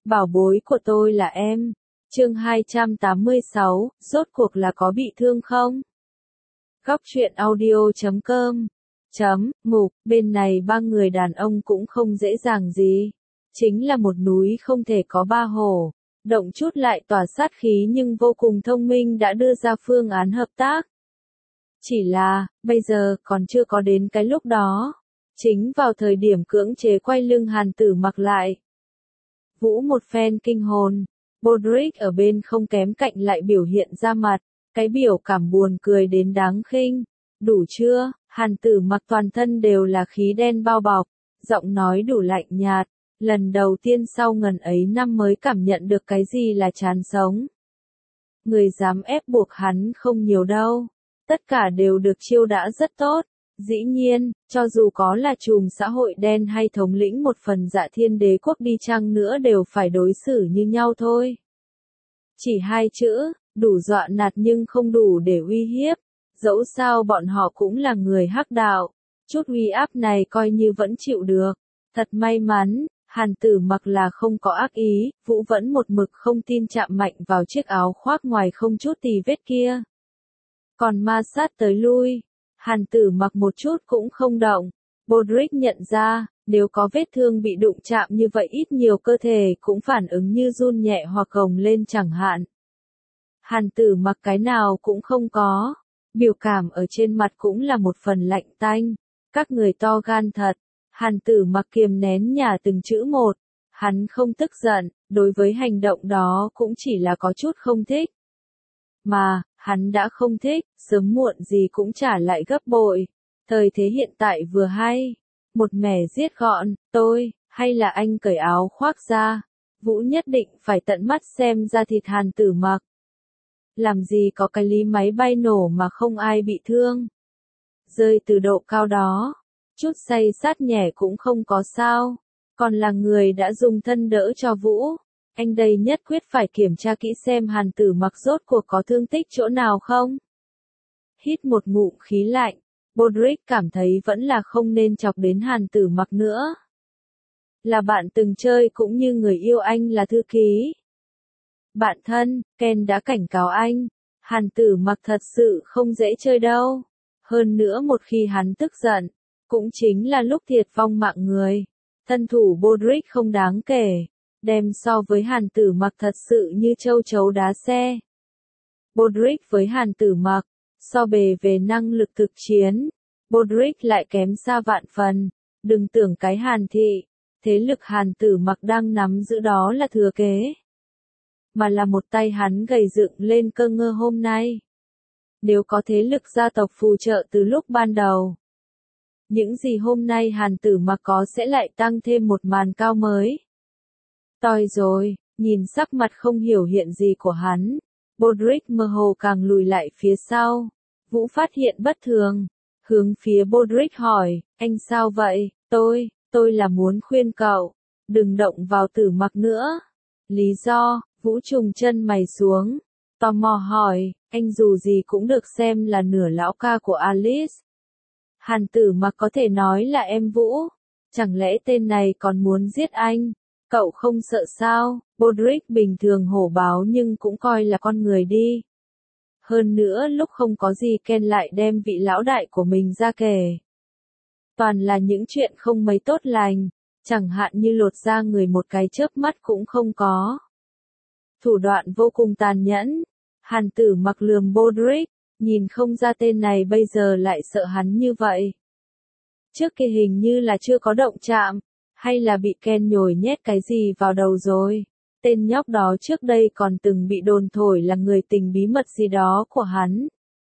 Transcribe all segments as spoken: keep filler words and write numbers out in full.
Bảo bối của tôi là em. Chương hai trăm tám mươi sáu, rốt cuộc là có bị thương không? Góc truyện audio chấm com chấm mục, bên này ba người đàn ông cũng không dễ dàng gì. Chính là một núi không thể có ba hổ. Động chút lại tỏa sát khí nhưng vô cùng thông minh đã đưa ra phương án hợp tác. Chỉ là, bây giờ còn chưa có đến cái lúc đó. Chính vào thời điểm cưỡng chế quay lưng Hàn Tử Mặc lại. Vũ một phen kinh hồn. Bodrick ở bên không kém cạnh lại biểu hiện ra mặt. Cái biểu cảm buồn cười đến đáng khinh. Đủ chưa? Hàn Tử Mặc toàn thân đều là khí đen bao bọc. Giọng nói đủ lạnh nhạt. Lần đầu tiên sau ngần ấy năm mới cảm nhận được cái gì là chán sống. Người dám ép buộc hắn không nhiều đâu. Tất cả đều được chiêu đãi rất tốt. Dĩ nhiên, cho dù có là chùm xã hội đen hay thống lĩnh một phần Dạ Thiên Đế quốc đi chăng nữa đều phải đối xử như nhau thôi. Chỉ hai chữ, đủ dọa nạt nhưng không đủ để uy hiếp. Dẫu sao bọn họ cũng là người hắc đạo. Chút uy áp này coi như vẫn chịu được. Thật may mắn, Hàn Tử Mặc là không có ác ý, Vũ vẫn một mực không tin chạm mạnh vào chiếc áo khoác ngoài không chút tì vết kia. Còn ma sát tới lui, Hàn Tử Mặc một chút cũng không động. Bodrick nhận ra, nếu có vết thương bị đụng chạm như vậy ít nhiều cơ thể cũng phản ứng như run nhẹ hoặc gồng lên chẳng hạn. Hàn Tử Mặc cái nào cũng không có. Biểu cảm ở trên mặt cũng là một phần lạnh tanh. Các người to gan thật. Hàn Tử Mặc kiềm nén nhả từng chữ một. Hắn không tức giận, đối với hành động đó cũng chỉ là có chút không thích. Mà, hắn đã không thích, sớm muộn gì cũng trả lại gấp bội. Thời thế hiện tại vừa hay. Một mẻ giết gọn, tôi, hay là anh cởi áo khoác ra. Vũ nhất định phải tận mắt xem ra thịt Hàn Tử Mặc. Làm gì có cái lý máy bay nổ mà không ai bị thương. Rơi từ độ cao đó. Chút say sát nhẹ cũng không có sao. Còn là người đã dùng thân đỡ cho Vũ. Anh đây nhất quyết phải kiểm tra kỹ xem Hàn Tử Mặc rốt cuộc có thương tích chỗ nào không. Hít một ngụm khí lạnh. Bodrick cảm thấy vẫn là không nên chọc đến Hàn Tử Mặc nữa. Là bạn từng chơi cũng như người yêu anh là thư ký. Bạn thân, Ken đã cảnh cáo anh. Hàn Tử Mặc thật sự không dễ chơi đâu. Hơn nữa một khi hắn tức giận. Cũng chính là lúc thiệt vong mạng người. Thân thủ Bodrick không đáng kể. Đem so với Hàn Tử Mặc thật sự như châu chấu đá xe. Bodrick với Hàn Tử Mặc, so bề về năng lực thực chiến, Bodrick lại kém xa vạn phần. Đừng tưởng cái Hàn thị, thế lực Hàn Tử Mặc đang nắm giữ đó là thừa kế. Mà là một tay hắn gầy dựng lên cơ ngơ hôm nay. Nếu có thế lực gia tộc phù trợ từ lúc ban đầu. Những gì hôm nay Hàn Tử Mặc có sẽ lại tăng thêm một màn cao mới. Toi rồi, nhìn sắc mặt không hiểu hiện gì của hắn. Bodrick mơ hồ càng lùi lại phía sau. Vũ phát hiện bất thường. Hướng phía Bodrick hỏi, anh sao vậy? Tôi, tôi là muốn khuyên cậu. Đừng động vào Tử Mặc nữa. Lý do, Vũ trùng chân mày xuống. Tò mò hỏi, anh dù gì cũng được xem là nửa lão ca của Alice. Hàn Tử Mặc có thể nói là em Vũ. Chẳng lẽ tên này còn muốn giết anh? Cậu không sợ sao? Bodrick bình thường hổ báo nhưng cũng coi là con người đi. Hơn nữa lúc không có gì Ken lại đem vị lão đại của mình ra kể. Toàn là những chuyện không mấy tốt lành. Chẳng hạn như lột da người một cái chớp mắt cũng không có. Thủ đoạn vô cùng tàn nhẫn. Hàn Tử Mặc lườm Bodrick. Nhìn không ra tên này bây giờ lại sợ hắn như vậy. Trước kia hình như là chưa có động chạm. Hay là bị Ken nhồi nhét cái gì vào đầu rồi. Tên nhóc đó trước đây còn từng bị đồn thổi là người tình bí mật gì đó của hắn.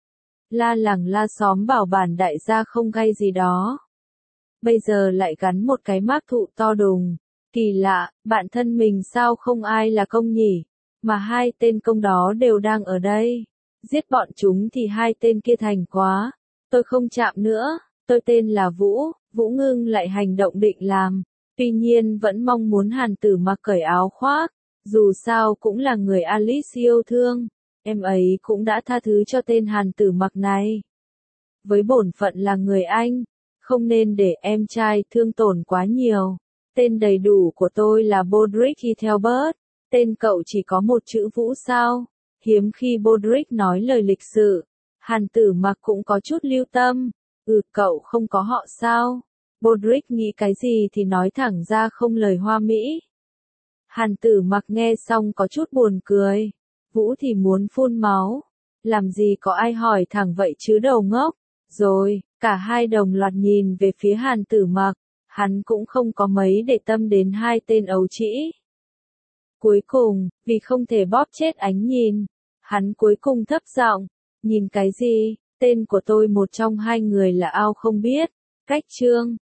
La làng la xóm bảo bản đại gia không gây gì đó. Bây giờ lại gắn một cái mác thụ to đùng. Kỳ lạ, bạn thân mình sao không ai là công nhỉ. Mà hai tên công đó đều đang ở đây. Giết bọn chúng thì hai tên kia thành quá. Tôi không chạm nữa. Tôi tên là Vũ. Vũ ngưng lại hành động định làm. Tuy nhiên vẫn mong muốn Hàn Tử Mặc cởi áo khoác. Dù sao cũng là người Alice yêu thương. Em ấy cũng đã tha thứ cho tên Hàn Tử Mặc này. Với bổn phận là người anh. Không nên để em trai thương tổn quá nhiều. Tên đầy đủ của tôi là Bodrick Ethelbert. Tên cậu chỉ có một chữ Vũ sao? Hiếm khi Bodrick nói lời lịch sự. Hàn Tử Mặc cũng có chút lưu tâm. Ừ, cậu không có họ sao? Bodrick nghĩ cái gì thì nói thẳng ra không lời hoa mỹ. Hàn Tử Mặc nghe xong có chút buồn cười. Vũ thì muốn phun máu. Làm gì có ai hỏi thẳng vậy chứ đầu ngốc. Rồi, cả hai đồng loạt nhìn về phía Hàn Tử Mặc. Hắn cũng không có mấy để tâm đến hai tên ấu trĩ. Cuối cùng, vì không thể bóp chết ánh nhìn, hắn cuối cùng thấp giọng, nhìn cái gì, tên của tôi một trong hai người là ao không biết, cách trương.